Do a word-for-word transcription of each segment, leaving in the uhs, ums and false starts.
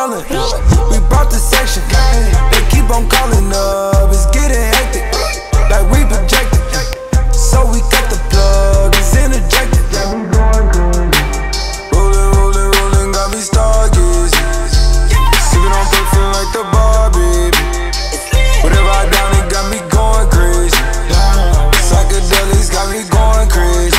yelling. We brought the section. They keep on calling up. It's getting hectic. Like we projected. So we cut the plug. It's interjected. Rolling, rolling, rolling. Got me stargazing. Sipping on perfume like the bar, baby. Whatever I down, it got me going crazy. Psychedelics got me going crazy.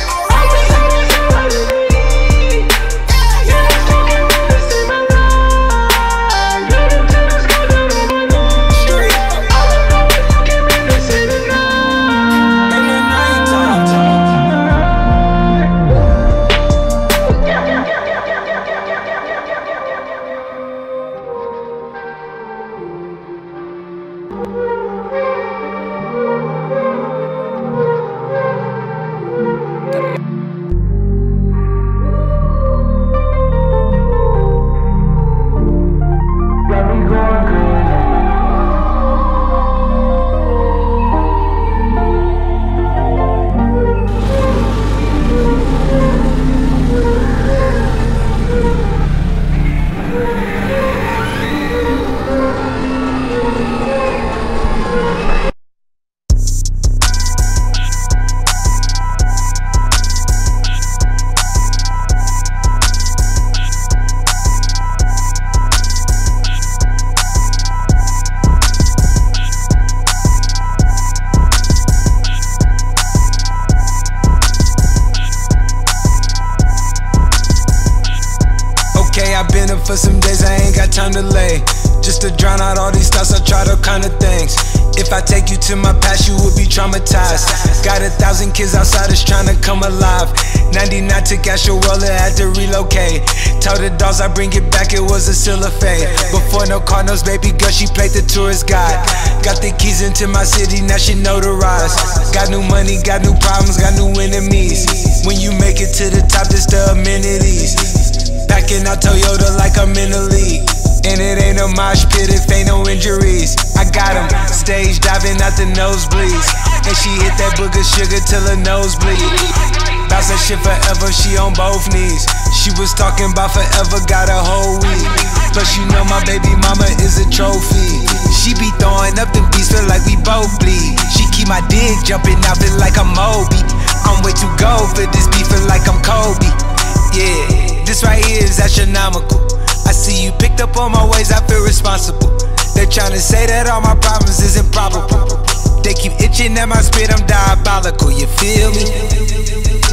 I've been up for some days, I ain't got time to lay. Just to drown out all these thoughts, I tried all kind of things. If I take you to my past, you will be traumatized. Got a thousand kids outside that's trying to come alive. ninety-nine took Asherwella, had to relocate. Told the dolls I bring it back, it was a silver fade. Before no Cardinals, baby girl, she played the tourist guide. Got the keys into my city, now she notarized. Got new money, got new problems, got new enemies. When you make it to the top, just the amenities. Backing out Toyota like I'm in the league. And it ain't a mosh pit if ain't no injuries. I got him stage diving out the nosebleeds. And she hit that booger sugar till her nose bleed. Bounce that shit forever, she on both knees. She was talking about forever, got a whole week. Plus you know my baby mama is a trophy. She be throwing up them beats, feel like we both bleed. She keep my dick jumping out, feel like I'm Moby. I'm way too gold for this beef, feel like I'm Kobe. Yeah. This right here is astronomical. I see you picked up on my ways, I feel responsible. They're trying to say that all my problems is improbable. They keep itching at my spit, I'm diabolical, you feel me?